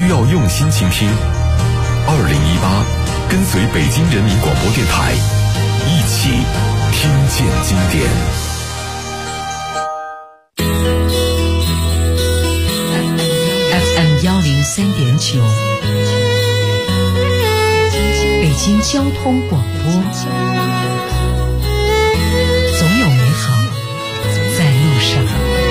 需要用心倾听。2018，跟随北京人民广播电台，一起听见经典。 FM 103.9，北京交通广播。总有美好在路上。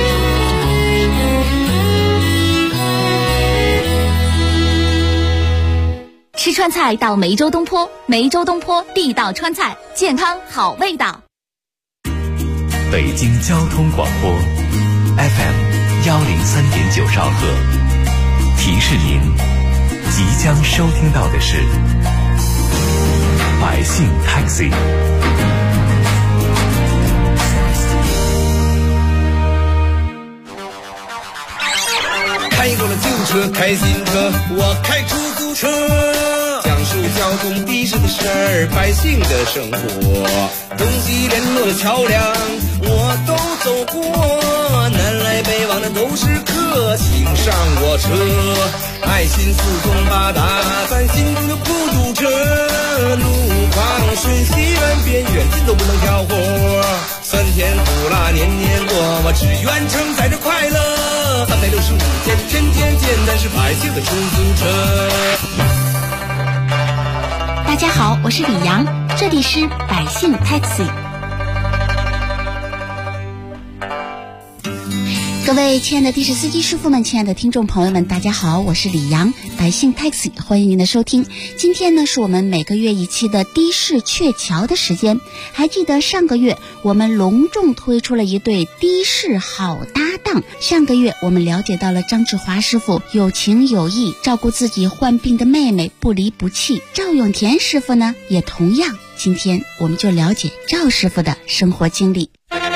吃川菜到梅州东坡，梅州东坡地道川菜，健康好味道。 北京交通广播 FM 103.9兆赫，提示您即将收听到的是百姓 Taxi。 开过了旧车，开新车，我开出租车，讲述交通的士的事儿，百姓的生活，东西联络的桥梁我都走过，南来北往的都是客，请上我车，爱心四通八达，咱心中的孤独者，路况瞬息万变，远近都不能挑活，酸甜苦辣年年过，我只愿承载着快乐，365天天天见，咱是百姓的出租车。 大家好，我是李阳，这里是百姓 Taxi。各位亲爱的的士司机师傅们，亲爱的听众朋友们，大家好，我是李阳，百姓 Taxi， 欢迎您的收听。今天呢是我们每个月一期的的士鹊桥的时间。还记得上个月我们隆重推出了一对的士好搭档。上个月我们了解到了张志华师傅有情有义，照顾自己患病的妹妹，不离不弃。赵永田师傅呢也同样，今天我们就了解赵师傅的生活经历。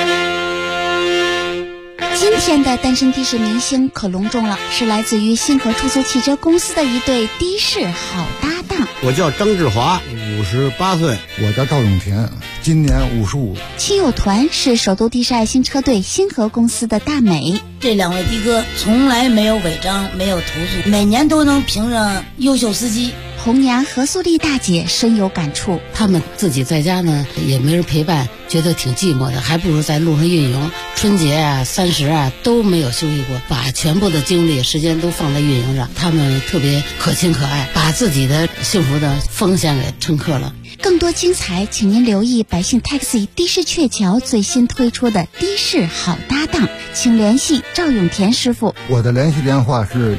今天的单身的士明星可隆重了，是来自于星河出租汽车公司的一对的士好搭档。 我叫张志华，58岁。 我叫赵永田，今年55。 亲友团是首都的士爱心车队星河公司的大美。 这两位的哥从来没有违章，没有投诉，每年都能评上优秀司机。 红娘何素丽大姐深有感触， 他们自己在家呢也没人陪伴，觉得挺寂寞的，还不如在路上运营。春节啊、30啊都没有休息过，把全部的精力时间都放在运营上。他们特别可亲可爱，把自己的幸福的奉献给乘客了。 更多精彩请您留意百姓 Taxi 的士鹊桥最新推出的的士好搭档，请联系赵永田师傅。 我的联系电话是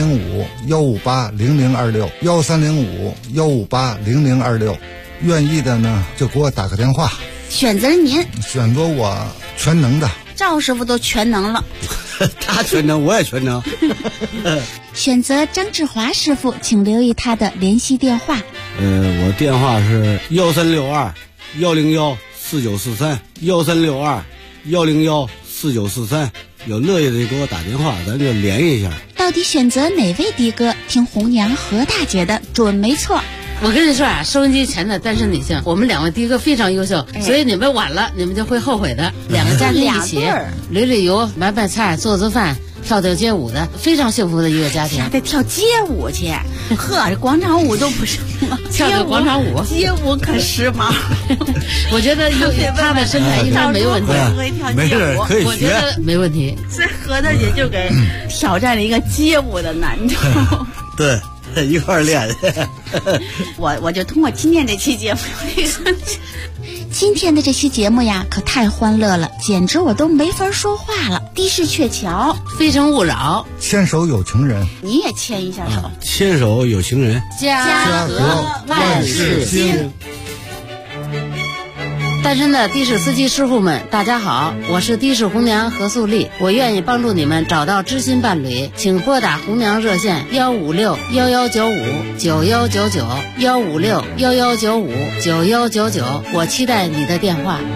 1305-158-0026，1305-158-0026，愿意的呢就给我打个电话。 选择您， 选择我全能的。 赵师傅都全能了。 他全能，我也全能。 选择张志华师傅，请留意他的联系电话。 我电话是1362-101-4943，1362-101-4943，有乐意的就给我打电话，咱就联系一下。 到底选择哪位的哥？听红娘何大姐的准没错。 我跟你说啊，收音机前的单身女性，我们两位的哥非常优秀，所以你们晚了，你们就会后悔的。两个家庭一起旅旅游、买买菜、做做饭、跳跳街舞的，非常幸福的一个家庭。 还得跳街舞去，呵，这广场舞都不是吗？ 跳跳广场舞， 街舞可时髦。 我觉得他的身材应该没问题， 没事可以学， 我觉得没问题。 所以何大姐就给挑战了一个街舞的难度。 对。一块练。 我就通过今天这期节目， 今天的这期节目呀，可太欢乐了，简直我都没法说话了。的士鹊桥， 非诚勿扰， 牵手有情人， 你也牵一下手。 牵手有情人， 家和万事兴。单身的的士司机师傅们，大家好，我是的士红娘何素丽，我愿意帮助你们找到知心伴侣，请拨打红娘热线156-1195-9199，156-1195-9199，我期待你的电话。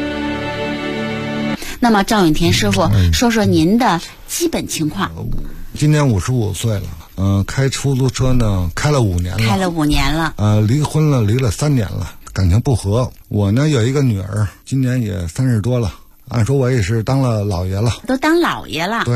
那么赵永田师傅，说说您的基本情况。 今年55岁了，开出租车呢开了5年了，离婚了，离了3年了，感情不和。我呢有一个女儿，今年也30多了，按说我也是当了老爷了。 都当老爷了？ 对。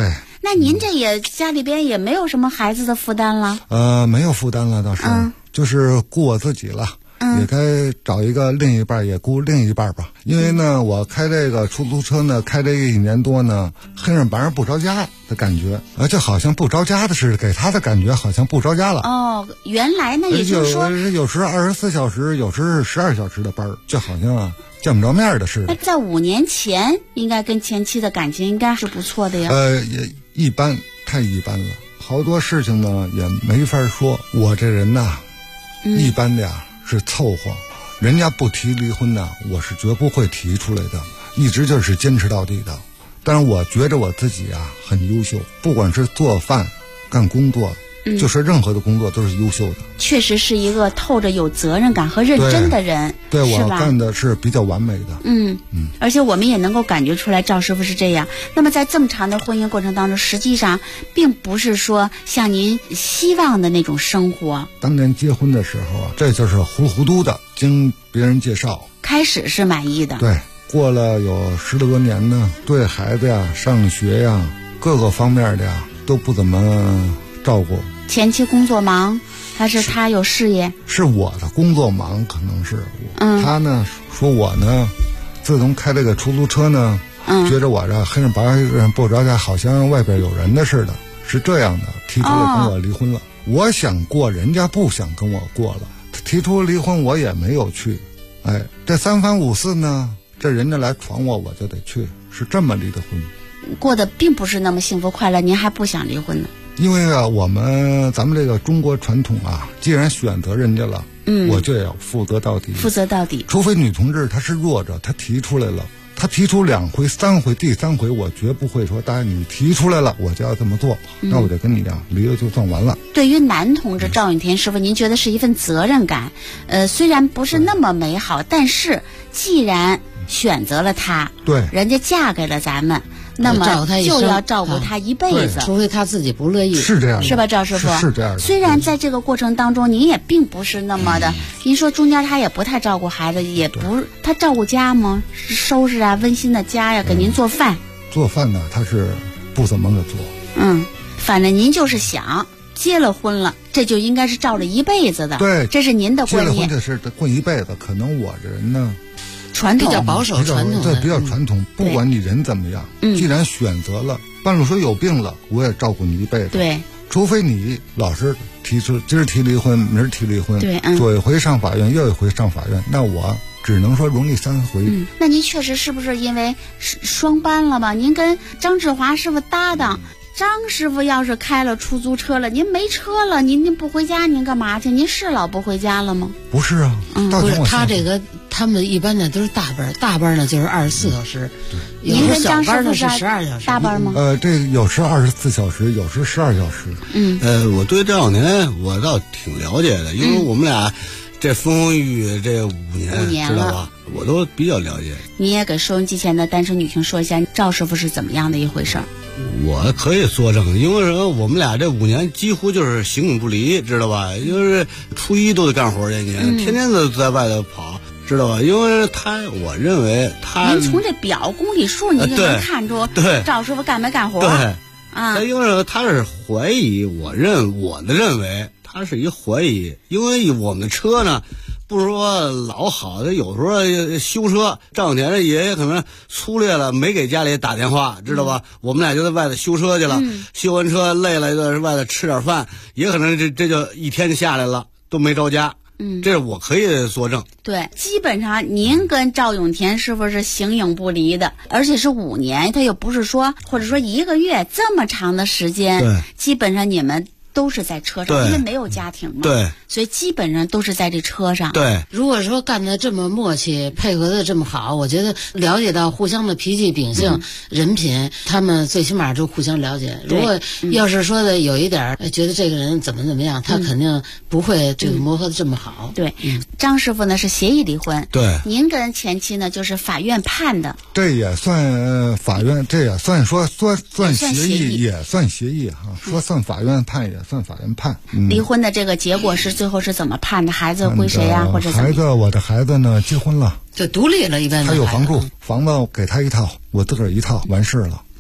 那您这也家里边也没有什么孩子的负担了？ 没有负担了倒是，就是顾我自己了。也该找一个另一半，也顾另一半吧。因为呢，我开这个出租车呢，开这1年多呢，黑人白人不着家的感觉，就好像不着家的似的，给他的感觉好像不着家了。 哦，原来呢，也就是说， 有时24小时，有时是12小时的班，就好像见不着面的似的。 那在5年前，应该跟前妻的感情应该是不错的呀。 也一般，太一般了。好多事情呢也没法说。我这人呐，一般的呀。是凑合，人家不提离婚呢，我是绝不会提出来的，一直就是坚持到底的。但是我觉着我自己啊很优秀，不管是做饭、干工作，就是任何的工作都是优秀的。 确实是一个透着有责任感和认真的人， 对我干的是比较完美的。 而且我们也能够感觉出来赵师傅是这样。那么在这么长的婚姻过程当中，实际上并不是说像您希望的那种生活。 当年结婚的时候啊，这就是糊糊涂的，经别人介绍， 开始是满意的。 对，过了有10多年呢，对孩子呀、上学呀、各个方面的呀都不怎么照顾。 前期工作忙，还是他有事业？ 是我的工作忙，可能是他呢说我呢，自从开这个出租车呢，觉着我这黑人白人不着家，好像外边有人的似的，是这样的，提出来跟我离婚了。我想过，人家不想跟我过了，提出离婚我也没有去。这3番5次呢，这人家来闯我就得去，是这么离的婚。 过得并不是那么幸福快乐，您还不想离婚呢？ 因为啊，咱们这个中国传统啊，既然选择人家了，我就要负责到底。 负责到底。 除非女同志她是弱者，她提出来了，她提出2回、3回，第3回我绝不会说，当然你提出来了，我就要这么做，那我就跟你离了就算完了。 对于男同志赵永田师傅，您觉得是一份责任感，虽然不是那么美好，但是既然选择了他， 对， 人家嫁给了咱们。那么就要照顾他一辈子， 除非他自己不乐意。 是这样的， 是吧，赵师傅？ 是这样的。 虽然在这个过程当中，您也并不是那么的，您说中间他也不太照顾孩子，也不他照顾家吗？收拾啊，温馨的家呀，给您做饭。 做饭呢，他是不怎么个做。 反正您就是想结了婚了，这就应该是照着一辈子的。 对， 这是您的观念。 结了婚这是过一辈子，可能我这人呢。 传统比较保守，传统对，比较传统。不管你人怎么样，既然选择了，半路说有病了，我也照顾你一辈子。 对， 除非你老是提出今儿提离婚，明儿提离婚， 对， 左一回上法院，右一回上法院，那我只能说容易3回。 那您确实是不是因为双班了吧？您跟张志华师傅搭档。张师傅要是开了出租车了，您没车了，您不回家，您干嘛去？您是老不回家了吗？ 不是啊， 不是他这个，他们一般的都是大班，大班呢就是24小时， 您跟张师傅是12小时， 大班吗？ 这有时24小时，有时12小时。 我对这2年我倒挺了解的，因为我们俩这风风雨雨这5年知道吧？我都比较了解。 你也给收音机前的单身女性说一下，赵师傅是怎么样的一回事儿？ 我可以作证，因为什么？我们俩这5年几乎就是形影不离，知道吧？就是初一都得干活去，天天都在外头跑，知道吧？因为我认为他， 您从这表公里数，您就能看出， 对赵师傅干没干活？ 对啊，因为他是怀疑，我的认为他是一怀疑，因为我们的车呢。不是说老好的，有时候修车，赵永田的爷爷可能粗略了，没给家里打电话，知道吧？我们俩就在外头修车去了，修完车累了，就在外头吃点饭，也可能这就一天就下来了，都没着家。这是我可以作证。 对，基本上您跟赵永田师傅是形影不离的，而且是5年，他又不是说或者说1个月这么长的时间， 对， 基本上你们都是在车上，因为没有家庭嘛， 对， 所以基本上都是在这车上。 对， 如果说干得这么默契，配合得这么好，我觉得了解到互相的脾气、秉性、人品，他们最起码就互相了解。如果要是说的有一点觉得这个人怎么样，他肯定不会这个磨合得这么好。 对，张师傅呢是协议离婚， 对， 您跟前妻呢就是法院判的， 这也算法院，这也算说算协议，也算协议哈。说算法院判也算法院判。 离婚的这个结果是最后是怎么判的？孩子归谁呀？或者我的孩子呢结婚了， 就独立了，一般他有房住，房子给他一套，我自个儿一套，完事了。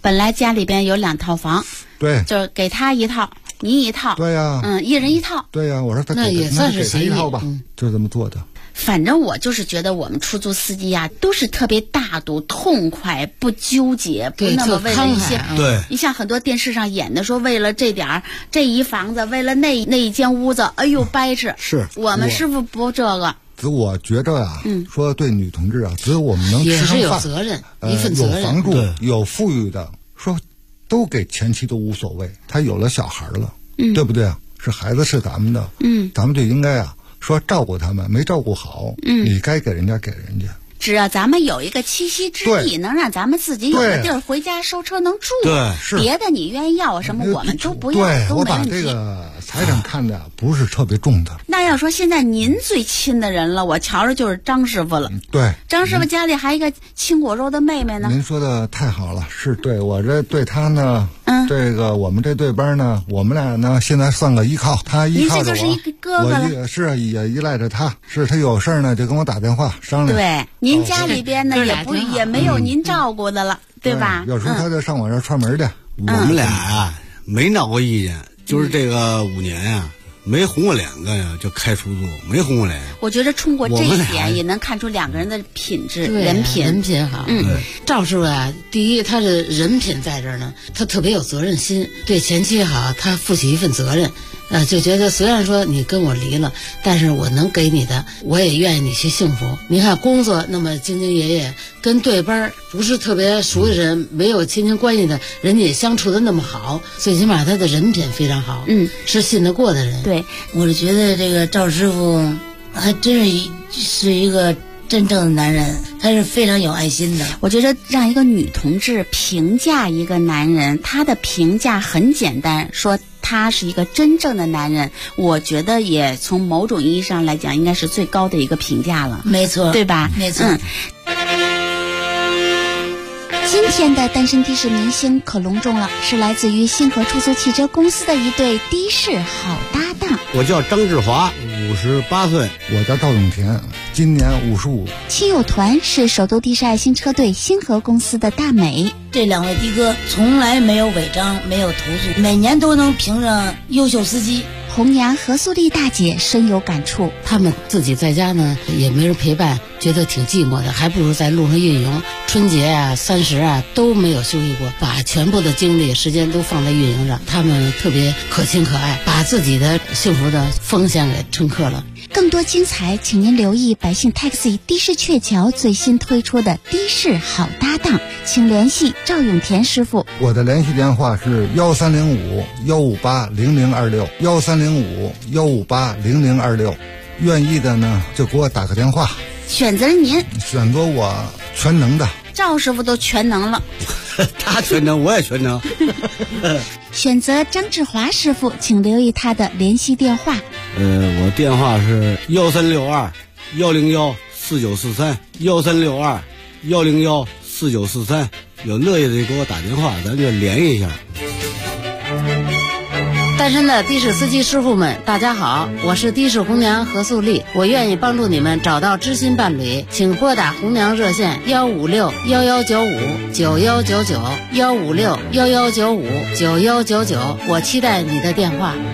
本来家里边有2套房， 对， 就是给他一套，你一套， 对呀， 一人一套， 对呀，我说他那也算是一套吧，就这么做的。 反正我就是觉得我们出租司机呀，都是特别大度、痛快，不纠结，不那么为了一些。 对， 你像很多电视上演的，说为了这点儿这一房子，为了那一间屋子，哎呦掰扯。 是我们师傅不这个。 我觉着啊，说对女同志啊，只有我们能吃上饭， 也是有责任，一份责任。 有房住，有富裕的，说都给前妻都无所谓。他有了小孩了，对不对啊？是孩子是咱们的，咱们就应该啊。说照顾他们没照顾好，你该给人家给人家。 只要咱们有一个栖息之地，能让咱们自己有个地儿回家收车能住。 对， 是别的你愿意要什么，我们都不要， 对，我把都没问题。 这个财产看的不是特别重的。 那要说现在您最亲的人了，我瞧着就是张师傅了。 对， 张师傅家里还一个亲果肉的妹妹呢。 您说的太好了，是对我这对他呢，这个我们这对班呢，我们俩呢现在算个依靠，他依靠着我， 您这就是一个哥哥了。 我也依赖着他，是他有事呢就跟我打电话商量。 对，您家里边呢也没有您照顾的了，对吧？ 有时候他就上我这串门去。 我们俩呀没闹过意见，就是这个5年呀。没红过2个呀，就开出租，没红过脸。 我觉得通过这一点也能看出2个人的品质，人品好。 赵师傅啊，第一他的人品在这儿呢，他特别有责任心，对前妻好，他负起一份责任。就觉得虽然说你跟我离了，但是我能给你的，我也愿意你去幸福。你看工作那么兢兢业业，跟对班不是特别熟的人，没有亲情关系的，人家也相处的那么好，最起码他的人品非常好，是信得过的人。 对，我是觉得这个赵师傅还真是一个真正的男人，他是非常有爱心的。 我觉得让一个女同志评价一个男人，他的评价很简单，说他是一个真正的男人，我觉得也从某种意义上来讲，应该是最高的一个评价了。 没错， 对吧？ 没错。 今天的单身的士明星可隆重了，是来自于星河出租汽车公司的一对的士好搭档。 我叫张志华，58岁； 我叫赵永田，今年55。 亲友团是首都的士爱心车队星河公司的大美。 这2位的哥从来没有违章，没有投诉，每年都能评上优秀司机。 红娘何素丽大姐深有感触， 他们自己在家呢也没人陪伴，觉得挺寂寞的，还不如在路上运营。春节啊、30啊都没有休息过，把全部的精力、时间都放在运营上。他们特别可亲可爱，把自己的幸福的奉献给乘客了。 更多精彩，请您留意百姓 Taxi 的士鹊桥最新推出的的士好搭档，请联系赵永田师傅。 我的联系电话是1305-158-0026，1305-158-0026。愿意的呢就给我打个电话。 选择您， 选择我全能的。 赵师傅都全能了， 他全能，我也全能。 选择张志华师傅，请留意他的联系电话。 我电话是1362-101-4943，1362-101-4943。有乐意的给我打电话，咱就联系一下。 单身的的士司机师傅们，大家好，我是的士红娘何素丽，我愿意帮助你们找到知心伴侣，请拨打红娘热线156-1195-9199，156-1195-9199，我期待你的电话。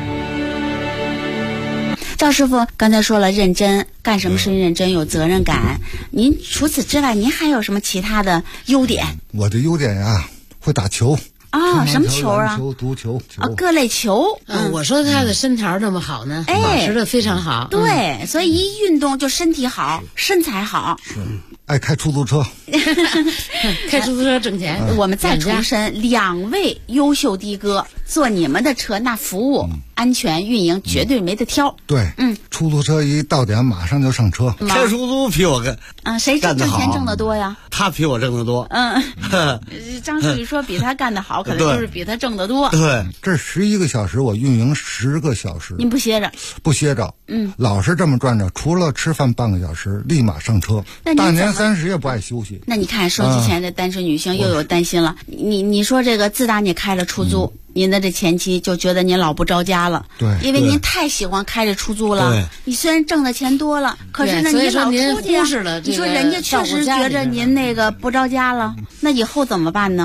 赵师傅刚才说了认真，干什么事情认真，有责任感。您除此之外，您还有什么其他的优点？ 我的优点呀，会打球。 什么球啊？ 球、足球、 各类球。 我说他的身条那么好呢，保持的非常好。 对，所以一运动就身体好，身材好。 是，爱开出租车， 开出租车挣钱。 我们再重申，2位优秀的哥坐你们的车，那服务、安全、运营绝对没得挑。 对，出租车一到点马上就上车。 开出租比我谁挣钱挣得多呀？ 他比我挣得多。 张书记说比他干得好，可能就是比他挣得多。 对，这11个小时我运营10个小时， 您不歇着？ 不歇着，老是这么转着，除了吃饭半个小时，立马上车。大年30也不爱休息。 那你看，收机前的单身女性又有担心了。你说这个，自打你开了出租，您的这前妻就觉得您老不着家了。 对， 因为您太喜欢开着出租了。你虽然挣的钱多了，可是呢，你老出去，你说人家确实觉着您那个不着家了，那以后怎么办呢？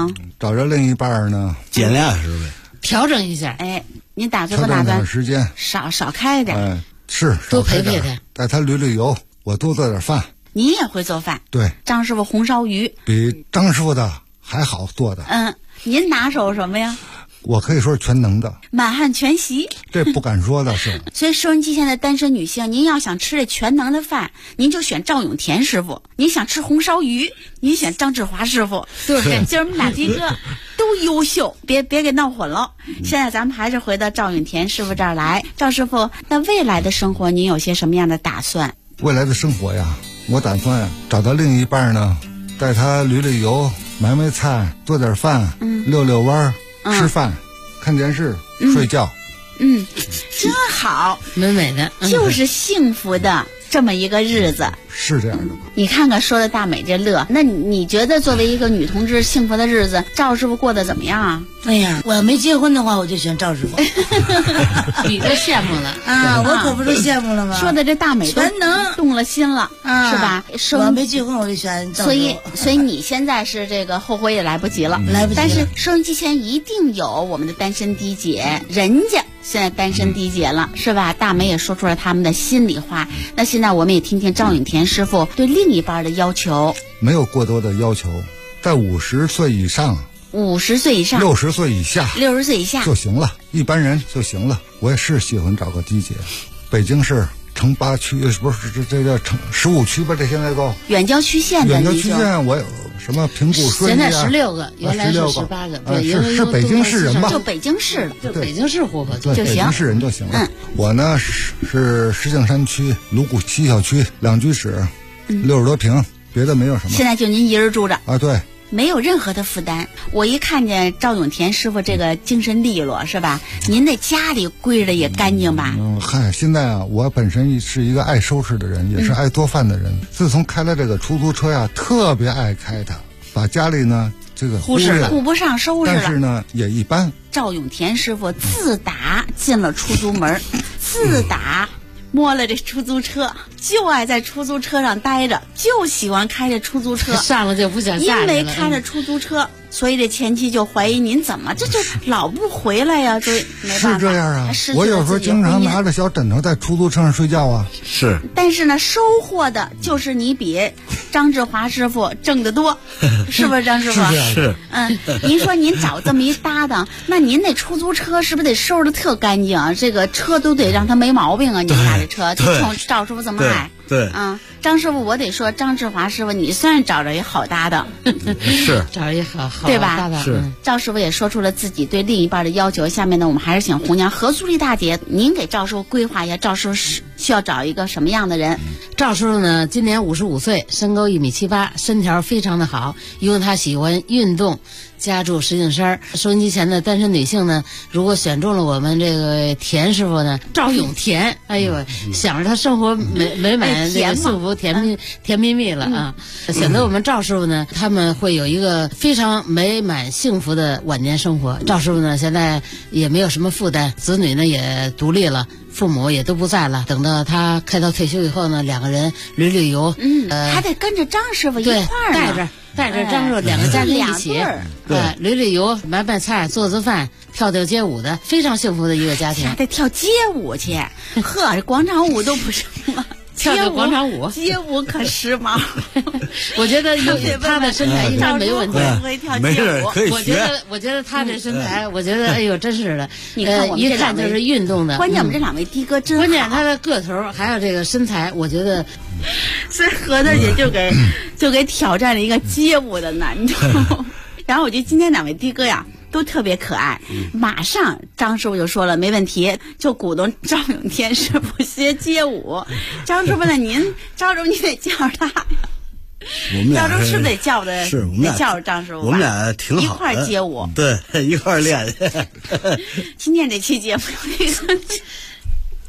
找着另一半呢， 减量是呗， 调整一下。 哎，您打算不打算时间少开一点？ 哎，是多陪陪他， 带他旅游，我多做点饭。 您也会做饭？ 对， 张师傅红烧鱼比张师傅的还好做的。 您拿手什么呀？ 我可以说是全能的， 满汉全席， 这不敢说的是。 所以收音机前的单身女性，您要想吃这全能的饭，您就选赵永田师傅；您想吃红烧鱼，您选张志华师傅。对，今儿我们俩的哥都优秀，别给闹混了。现在咱们还是回到赵永田师傅这儿来。赵师傅，那未来的生活您有些什么样的打算？ 未来的生活呀，我打算找到另一半呢，带他旅游，买菜，做点饭，遛弯，吃饭，看电视，睡觉。 真好， 美美的， 就是幸福的这么一个日子。 是这样的。 你看看说的大美这乐，那你觉得作为一个女同志幸福的日子，赵师傅过得怎么样啊？ 哎呀，我要没结婚的话，我就选赵师傅。 你都羡慕了啊！我可不是羡慕了吗？ 说的这大美全能动了心了，是吧？ 我没结婚我就选赵师傅。所以你现在是这个后悔也来不及了， 来不及了。 但是收音机前一定有我们的单身滴姐，人家现在单身滴姐了，是吧？大美也说出了他们的心里话。那现在我们也听听赵永田师傅对另一半的要求。 没有过多的要求，在50岁以上 ，50岁以上 ，60岁以下 ，60岁以下就行了，一般人就行了。我也是喜欢找个滴姐，北京市城8区，不是这叫城15区吧？这现在都远郊区县的。 远郊区县我有什么平谷顺利现在16个，原来是18个，对， 是北京市人吧？ 就北京市的， 就北京市户口就行， 北京市人就行了。我呢是石景山区芦谷西小区2居室，60多平，别的没有什么。 现在就您一人住着啊？对。 没有任何的负担。我一看见赵永田师傅这个精神利落，是吧？您那家里归着也干净吧？ 嗨，现在啊，我本身是一个爱收拾的人，也是爱做饭的人。自从开了这个出租车呀，特别爱开它，把家里呢这个顾不上收拾了。 但是呢，也一般。 赵永田师傅自打进了出租门，自打摸了这出租车，就爱在出租车上待着，就喜欢开着出租车， 上了就不想下来了。 因为开着出租车，所以这前妻就怀疑您怎么这就老不回来呀？就没办法。 是这样啊，我有时候经常拿着小枕头在出租车上睡觉啊。 是。 但是呢，收获的就是你比张志华师傅挣得多，是不是张师傅？ 是。 您说您找这么一搭档，那您那出租车是不是得收拾得特干净啊？这个车都得让他没毛病啊！您家这车就冲赵师傅这么爱。 对张师傅，我得说张志华师傅，你算是找着一好搭档， 是找一好对吧？ 搭档是。 赵师傅也说出了自己对另一半的要求。下面呢，我们还是请红娘何苏丽大姐，您给赵师傅规划一下，赵师傅需要找一个什么样的人？ 赵师傅呢，今年55岁，身高1.78米，身条非常的好，因为他喜欢运动。家住石景山。收音机前的单身女性呢，如果选中了我们这个田师傅呢，赵永田，哎呦，想着他生活美满，这个幸福甜蜜蜜了啊！选择我们赵师傅呢，他们会有一个非常美满幸福的晚年生活。赵师傅呢，现在也没有什么负担，子女呢也独立了。父母也都不在了，等到他开刀退休以后呢，两个人旅游， 还得跟着张师傅一块儿， 带着张师傅两个家庭一起，旅游，买菜，做饭，跳街舞的，非常幸福的一个家庭。 还得跳街舞去，呵，这广场舞都不成了。 跳广场舞， 街舞可时髦。 我觉得他的身材应该没问题。 没事，可以学。 我觉得他这身材，我觉得哎呦，真是的。 你看我们一看就是运动的。 关键我们这两位的哥真好。 关键他的个头还有这个身材，我觉得。 所以何大姐就给挑战了一个街舞的难度。然后我觉得今天两位的哥呀。都特别可爱，马上张师傅就说了没问题，就鼓动赵永天师傅学街舞。张师傅呢，赵师傅你得叫着他呀。 我们俩赵师傅得叫着， 是我们俩得叫着张师傅。 我们俩挺好， 一块街舞， 对，一块练。 今天这期节目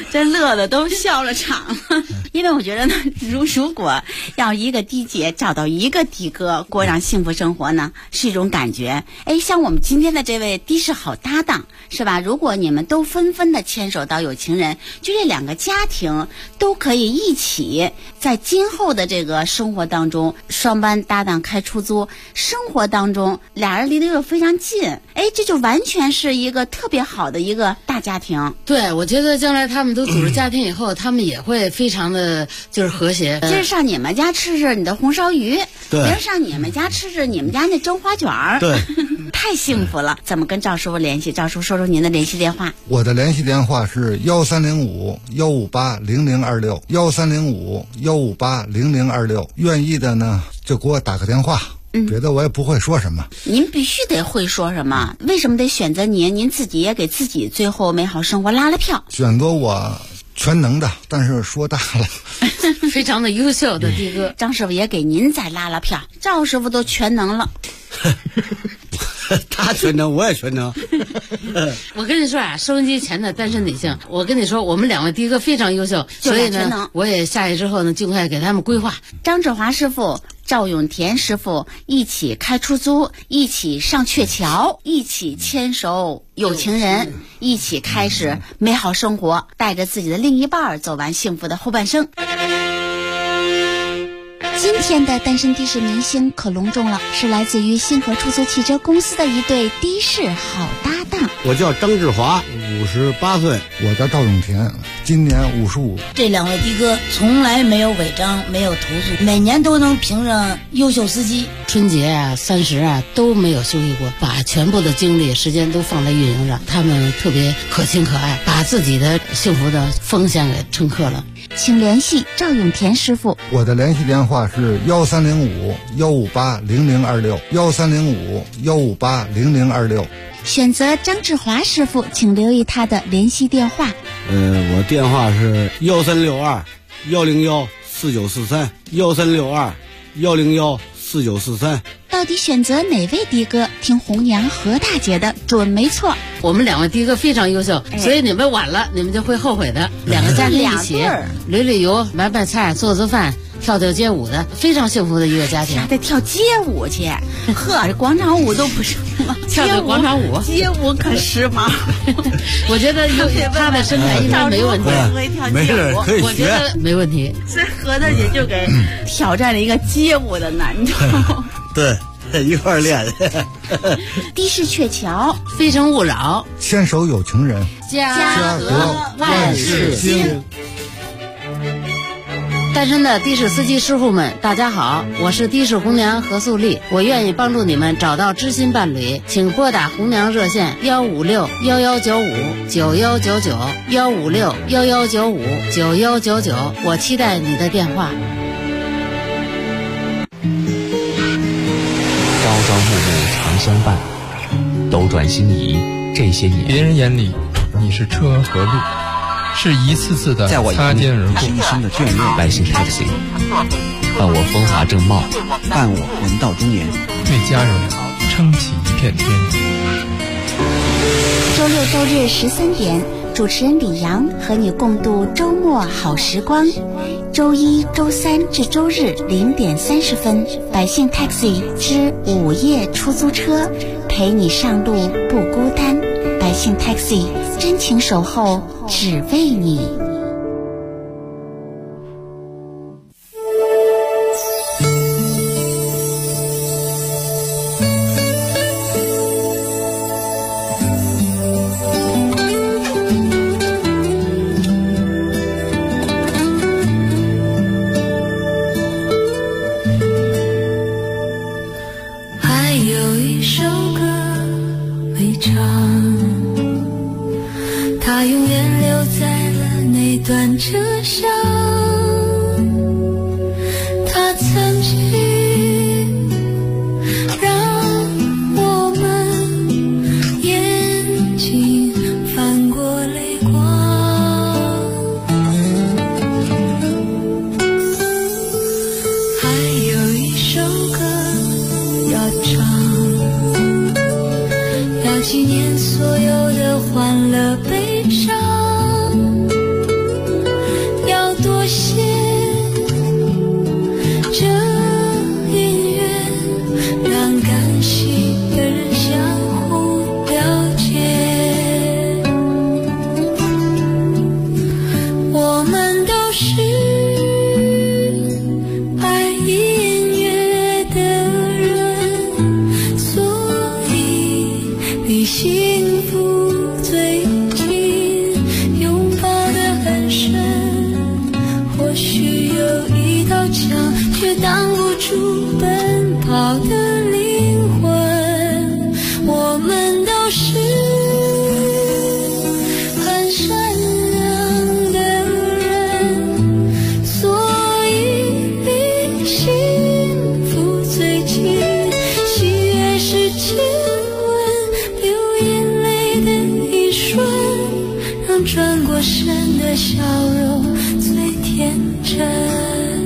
这乐的都笑了场。因为我觉得呢，如果要一个的姐找到一个的哥过上幸福生活呢，是一种感觉。哎，像我们今天的这位的士好搭档，是吧？如果你们都纷纷的牵手到有情人，就这两个家庭都可以一起在今后的这个生活当中，双班搭档开出租，生活当中俩人离得又非常近，哎，这就完全是一个特别好的一个大家庭。 对，我觉得将来他们都组织家庭以后，他们也会非常的就是和谐。 今儿上你们家吃吃你的红烧鱼， 对， 明儿上你们家吃吃你们家那蒸花卷儿， 对， 太幸福了。怎么跟赵师傅联系？赵师傅说说您的联系电话。 我的联系电话是1305-158-0026，1305-158-0026。愿意的呢就给我打个电话。别的我也不会说什么。 您必须得会说什么？为什么得选择您？您自己也给自己最后美好生活拉了票。 选择我全能的，但是说大了， 非常的优秀的的哥。 张师傅也给您再拉了票，赵师傅都全能了。 他全能，我也全能。 我跟你说啊，收音机前的单身女性，我跟你说，我们两位的哥非常优秀，所以呢，我也下去之后呢，尽快给他们规划。 张志华师傅、赵永田师傅一起开出租，一起上鹊桥，一起牵手有情人，一起开始美好生活，带着自己的另一半走完幸福的后半生。今天的单身的士明星可隆重了，是来自于星河出租汽车公司的一对的士好搭档。 我叫张志华，58岁。 我叫赵永田，今年55。 这两位的哥从来没有违章，没有投诉，每年都能评上优秀司机。 春节啊、30啊都没有休息过，把全部的精力、时间都放在运营上。他们特别可亲可爱，把自己的幸福的奉献给乘客了。 请联系赵永田师傅。 我的联系电话是1305-158-0026，1305-158-0026。 选择张志华师傅，请留意他的联系电话。 我电话是1362-101-4943，1362-101-4943。 到底选择哪位的哥？听红娘何大姐的准没错。 我们两位的哥非常优秀，所以你们晚了，你们就会后悔的。两个家庭一起旅旅游、买买菜、做做饭、跳跳街舞的，非常幸福的一个家庭。 还得跳街舞去，呵，这广场舞都不是吗？ 跳个广场舞， 街舞可时髦。 我觉得他的身材应该没问题， 没事可以学， 我觉得没问题。 所以何大姐就给挑战了一个街舞的难度。 对。一块练。 的士鹊桥， 非诚勿扰， 牵手有情人， 家和万事兴。单身的的士司机师傅们，大家好，我是的士红娘何素丽，我愿意帮助你们找到知心伴侣，请拨打红娘热线156-1195-9199，156-1195-9199，我期待你的电话。 朝朝暮暮常相伴，斗转星移这些年， 别人眼里你是车和路，是一次次的擦肩而过， 是一生的眷恋。 百姓 taxi， 伴我风华正茂， 伴我人到中年， 为家人撑起一片天。 周六周日13点，主持人李阳和你共度周末好时光。周一、周三至周日0点30分，百姓 taxi 之午夜出租车，陪你上路不孤单。百姓 taxi 真情守候，只为你。 纪念所有的欢乐悲伤。 挡不住奔跑的灵魂。我们都是很善良的人，所以离幸福最近。喜悦是亲吻，流眼泪的一瞬，让转过身的笑容最天真。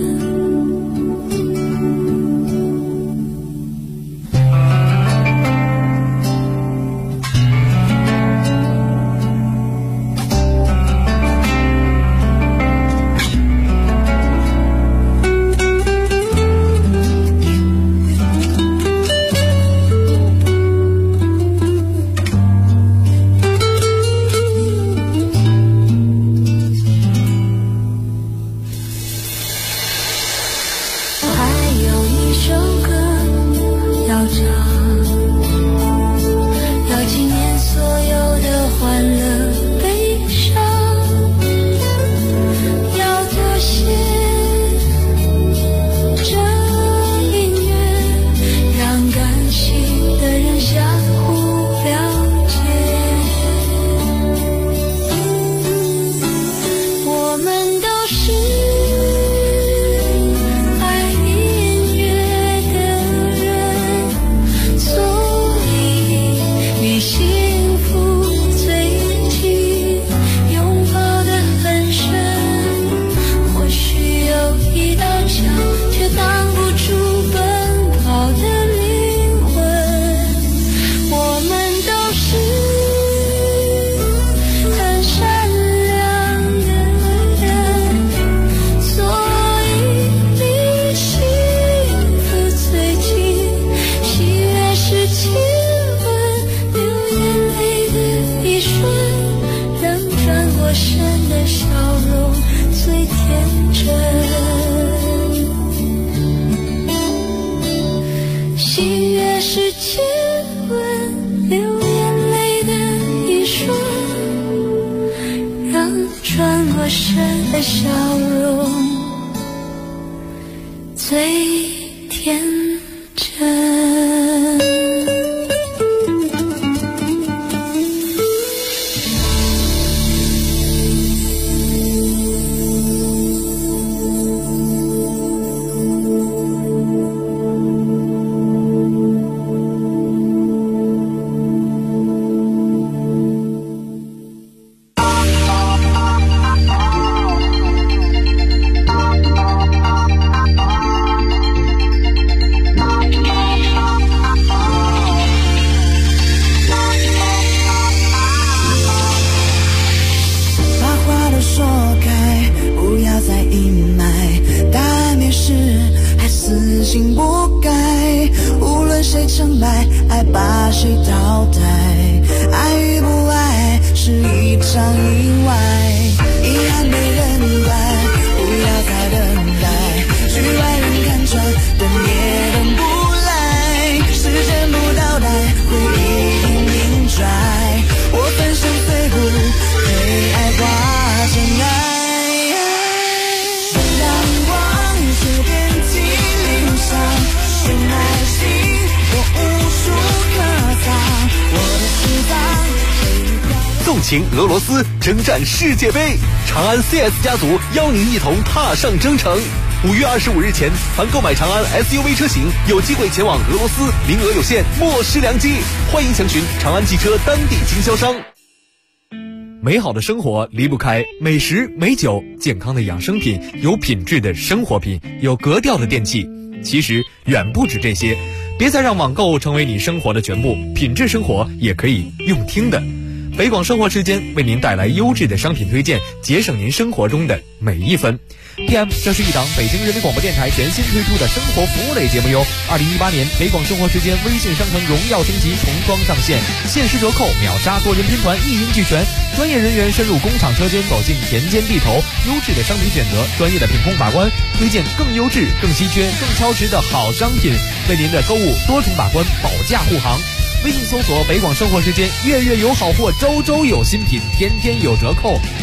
纵情俄罗斯，征战世界杯，长安 CS 家族邀您一同踏上征程。5月25日前，凡购买长安 SUV 车型，有机会前往俄罗斯，名额有限，莫失良机。欢迎详询长安汽车当地经销商。美好的生活离不开美食美酒，健康的养生品，有品质的生活品，有格调的电器。其实远不止这些，别再让网购成为你生活的全部，品质生活也可以用听的。北广生活时间为您带来优质的商品推荐，节省您生活中的每一分。PM， 这是一档北京人民广播电台全新推出的生活服务类节目哟。2018年北广生活时间微信商城荣耀升级重装上线，限时折扣，秒杀多人拼团，一应俱全。专业人员深入工厂车间，走进田间地头，优质的商品选择，专业的品控把关，推荐更优质、更稀缺、更超值的好商品，为您的购物多重把关，保驾护航。微信搜索北广生活时间，月月有好货，周周有新品，天天有折扣。